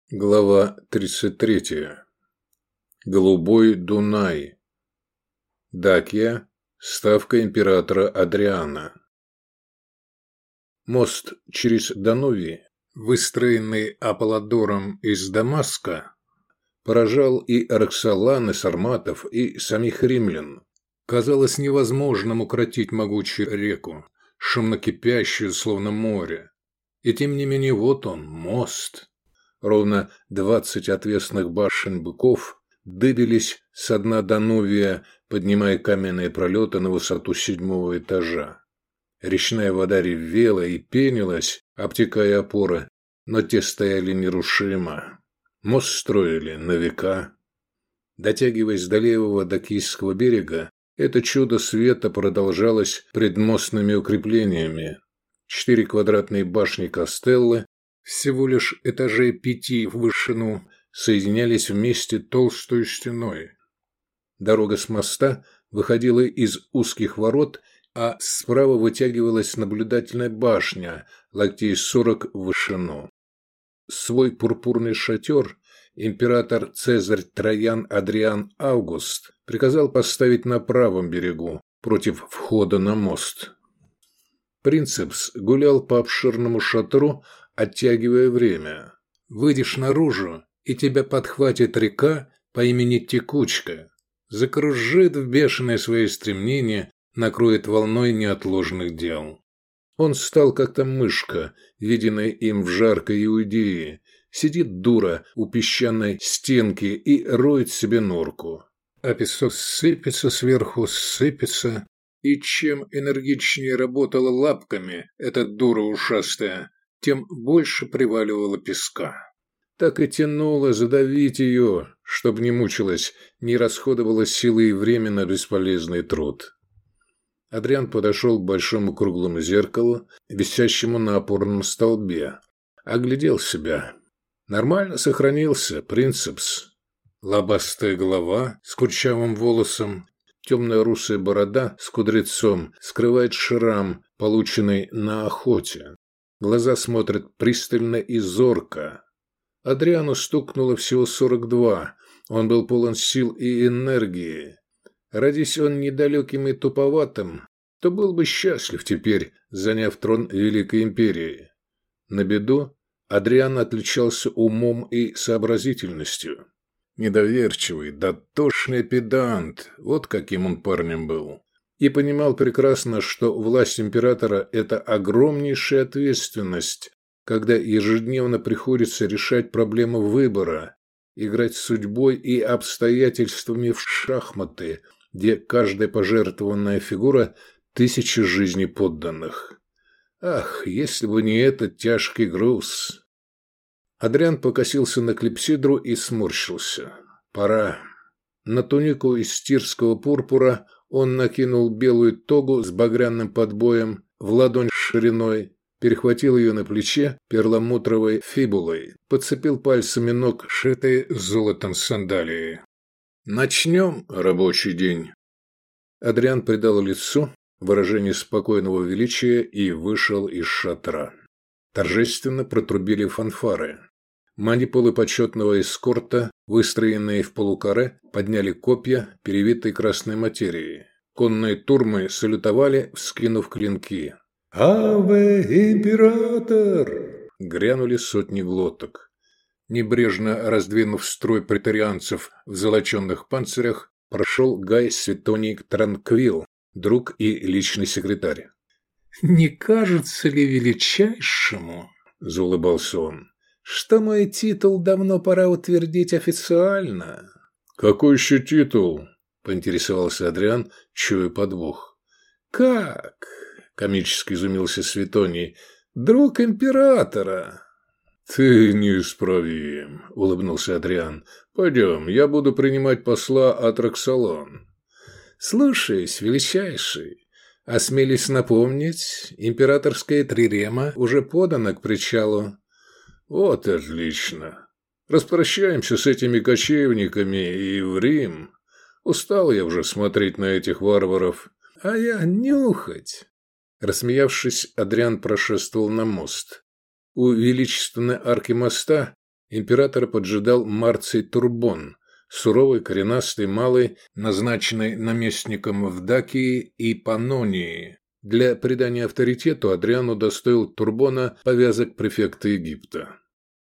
Глава 33. Голубой Дунай. Дакия. Ставка императора Адриана. Мост через Дануви, выстроенный Аполлодором из Дамаска, поражал и Роксолан, и сарматов, и самих римлян. Казалось невозможным укротить могучую реку, шумно кипящую, словно море. И тем не менее вот он, мост. Ровно 20 отвесных башен быков дыбились со дна Данувия, поднимая каменные пролеты на высоту 7-го этажа. Речная вода ревела и пенилась, обтекая опоры, но те стояли нерушимо. Мост строили на века. Дотягиваясь до левого дакийского берега, это чудо света продолжалось предмостными укреплениями. 4 квадратные башни Кастеллы, всего лишь этажей 5 в вышину, соединялись вместе толстой стеной. Дорога с моста выходила из узких ворот, а справа вытягивалась наблюдательная башня, локтей 40 в вышину. Свой пурпурный шатер император Цезарь Троян Адриан Август приказал поставить на правом берегу, против входа на мост. Принцепс гулял по обширному шатру, оттягивая время. Выйдешь наружу, и тебя подхватит река по имени Текучка. Закружит в бешеное свое стремление, накроет волной неотложных дел. Он стал как-то мышка, виденная им в жаркой Иудее. Сидит дура у песчаной стенки и роет себе норку. А песок сыпется сверху, сыпется. И чем энергичнее работала лапками эта дура ушастая, тем больше приваливало песка. Так и тянуло задавить ее, чтоб не мучилась, не расходовала силы и время на бесполезный труд. Адриан подошел к большому круглому зеркалу, висящему на опорном столбе. Оглядел себя. Нормально сохранился принцепс. Лобастая голова с курчавым волосом, темная русая борода с кудрецом скрывает шрам, полученный на охоте. Глаза смотрят пристально и зорко. Адриану стукнуло всего 42. Он был полон сил и энергии. Родись он недалеким и туповатым, то был бы счастлив теперь, заняв трон Великой Империи. На беду Адриан отличался умом и сообразительностью. Недоверчивый, дотошный педант, вот каким он парнем был. И понимал прекрасно, что власть императора – это огромнейшая ответственность, когда ежедневно приходится решать проблему выбора, играть с судьбой и обстоятельствами в шахматы, где каждая пожертвованная фигура – 1000 жизней подданных. Ах, если бы не этот тяжкий груз! Адриан покосился на клипсидру и сморщился. Пора. На тунику из тирского пурпура он накинул белую тогу с багряным подбоем в ладонь шириной, перехватил ее на плече перламутровой фибулой, подцепил пальцами ног шитые золотом сандалии. «Начнем рабочий день». Адриан придал лицу выражение спокойного величия и вышел из шатра. Торжественно протрубили фанфары. Манипулы почетного эскорта, выстроенные в полукаре, подняли копья, перевитые красной материей. Конные турмы салютовали, вскинув клинки. «Аве, император!» грянули сотни глоток. Небрежно раздвинув строй претарианцев в золоченных панцирях, прошел Гай Светоний Транквил, друг и личный секретарь. «Не кажется ли величайшему, — заулыбался он, — что мой титул давно пора утвердить официально?» «Какой еще титул?» — поинтересовался Адриан, чуя подвох. «Как?» — комически изумился Светоний. «Друг императора». «Ты неисправим», — улыбнулся Адриан. «Пойдем, я буду принимать посла от Роксолан». «Слушаюсь, величайший. Осмелюсь напомнить, императорская трирема уже подана к причалу». «Вот отлично. Распрощаемся с этими кочевниками и в Рим. Устал я уже смотреть на этих варваров». «А я нюхать». Рассмеявшись, Адриан прошествовал на мост. У величественной арки моста Императора поджидал Марций Турбон, суровый коренастый малый, назначенный наместником в Дакии и Паннонии. Для придания авторитету Адриан удостоил Турбона повязок префекта Египта.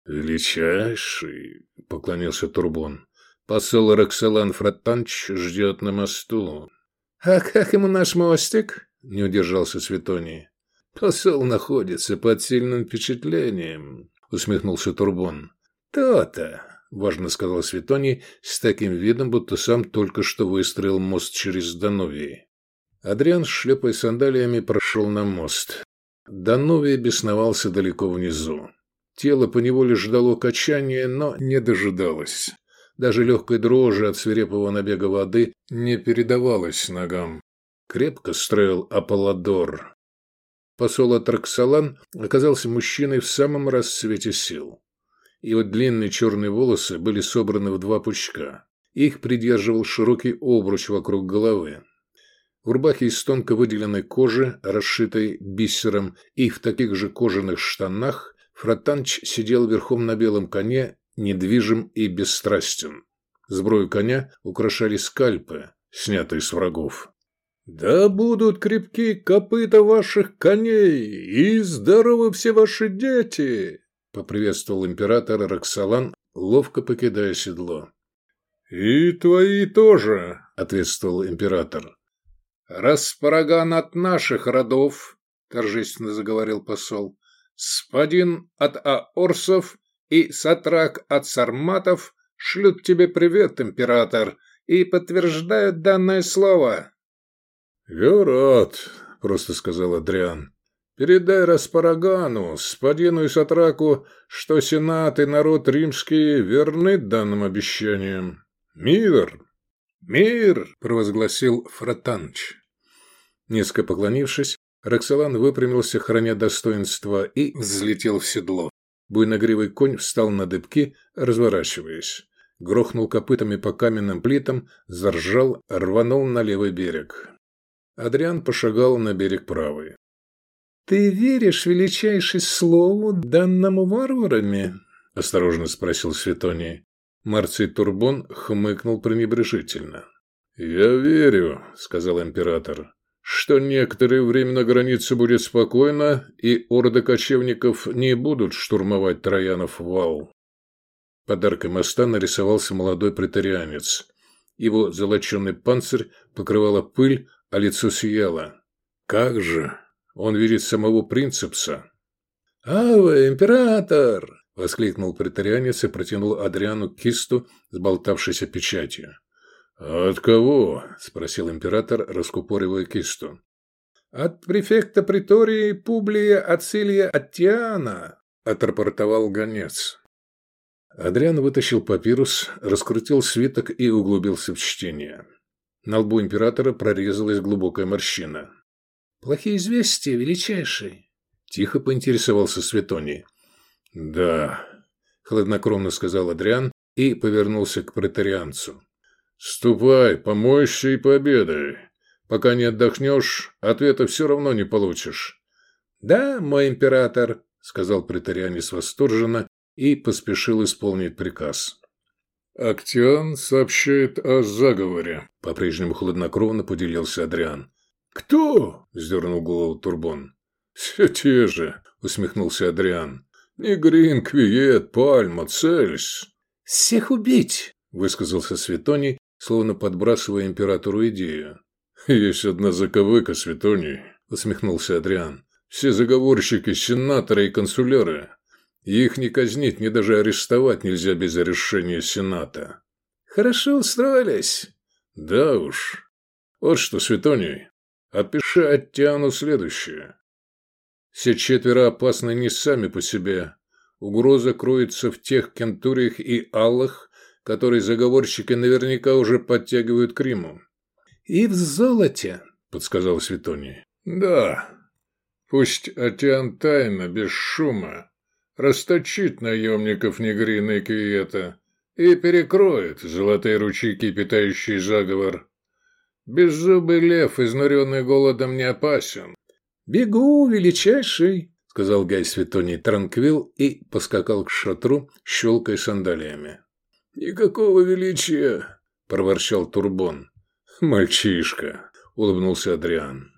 «Величайший», — поклонился Турбон, — «посол Роксолан Фратанч ждет на мосту». «А как ему наш мостик?» — не удержался Светоний. «Посол находится под сильным впечатлением», — усмехнулся Турбон. «То-то», — важно сказал Светоний с таким видом, будто сам только что выстроил мост через Данувий. Адриан, шлепая сандалиями, прошел на мост. Данувий бесновался далеко внизу. Тело поневоле ждало качания, но не дожидалось. Даже легкой дрожи от свирепого набега воды не передавалось ногам. Крепко строил Аполлодор. Посол Роксолан оказался мужчиной в самом расцвете сил. Его длинные черные волосы были собраны в 2 пучка. Их придерживал широкий обруч вокруг головы. В рубахе из тонко выделенной кожи, расшитой бисером, и в таких же кожаных штанах Фратанч сидел верхом на белом коне, недвижим и бесстрастен. Сброю коня украшали скальпы, снятые с врагов. «Да будут крепки копыта ваших коней, и здоровы все ваши дети!» — поприветствовал император Роксолан, ловко покидая седло. «И твои тоже!» — ответствовал император. «Распараган от наших родов!» — торжественно заговорил посол. «Спадин от аорсов и сатрак от сарматов шлют тебе привет, император, и подтверждают данное слово». «Я рад», — просто сказал Адриан. «Передай Распарагану, Спадину и Сатраку, что Сенат и народ римский верны данным обещаниям. Мир!» «Мир!» — провозгласил Фратанч. Низко поклонившись, Роксолан выпрямился, храня достоинство, и взлетел в седло. Буйногривый конь встал на дыбки, разворачиваясь. Грохнул копытами по каменным плитам, заржал, рванул на левый берег. Адриан пошагал на берег правый. «Ты веришь, величайший, слову, данному варварами?» — осторожно спросил Светоний. Марций Турбон хмыкнул пренебрежительно. «Я верю», — сказал император, — «что некоторое время на границе будет спокойно, и орды кочевников не будут штурмовать Троянов вал». Под аркой моста нарисовался молодой претарианец. Его золоченый панцирь покрывала пыль, а лицо сияло. «Как же! Он видит самого принцепса!» «Аве, император!» — воскликнул претарианец и протянул Адриану кисту с болтавшейся печатью. «А от кого?» — спросил император, раскупоривая кисту. «От префекта притории Публия Ацилия Аттиана», — отрапортовал гонец. Адриан вытащил папирус, раскрутил свиток и углубился в чтение. На лбу императора прорезалась глубокая морщина. «Плохие известия, величайший?» — тихо поинтересовался Светоний. «Да», — хладнокровно сказал Адриан и повернулся к претарианцу. «Ступай, помоешься и пообедай. Пока не отдохнешь, ответа все равно не получишь». «Да, мой император», — сказал претарианец восторженно и поспешил исполнить приказ. «Актиан сообщает о заговоре», — по-прежнему хладнокровно поделился Адриан. «Кто?» — вздернул голову Турбон. «Все те же», — усмехнулся Адриан. «Негрин, Квиет, Пальма, Цельс». «Всех убить», — высказался Светоний, словно подбрасывая императору идею. «Есть одна заковыка, Светоний», — усмехнулся Адриан. «Все заговорщики, сенаторы и консуляры. Их не казнить, ни даже арестовать нельзя без решения Сената». «Хорошо устроились». «Да уж. Вот что, Светоний, опиши Аттиану следующее. Все 4 опасны не сами по себе. Угроза кроется в тех кентуриях и аллах, которые заговорщики наверняка уже подтягивают к Риму». «И в золоте», — подсказал Светоний. «Да. Пусть Аттиан тайно, без шума, расточит наемников Негрина и Квиета и перекроет золотые ручейки, питающие заговор. Беззубый лев, изнуренный голодом, не опасен». «Бегу, величайший», — сказал Гай Светоний Транквил и поскакал к шатру, щелкая сандалиями. «Никакого величия!» – проворчал Турбон. «Мальчишка!» – улыбнулся Адриан.